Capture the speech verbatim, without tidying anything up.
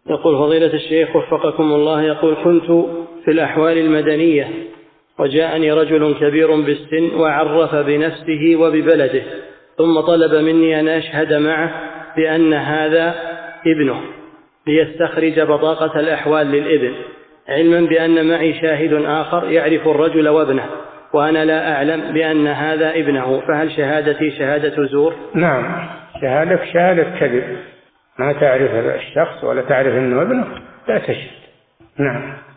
يقول فضيلة الشيخ وفقكم الله، يقول كنت في الأحوال المدنية وجاءني رجل كبير بالسن وعرف بنفسه وببلده، ثم طلب مني أن أشهد معه بأن هذا ابنه ليستخرج بطاقة الأحوال للابن، علما بأن معي شاهد آخر يعرف الرجل وابنه وأنا لا أعلم بأن هذا ابنه، فهل شهادتي شهادة زور؟ نعم، شهادة شهادة كذب، ما تعرف الشخص ولا تعرف أنه ابنه لا تشهد. نعم.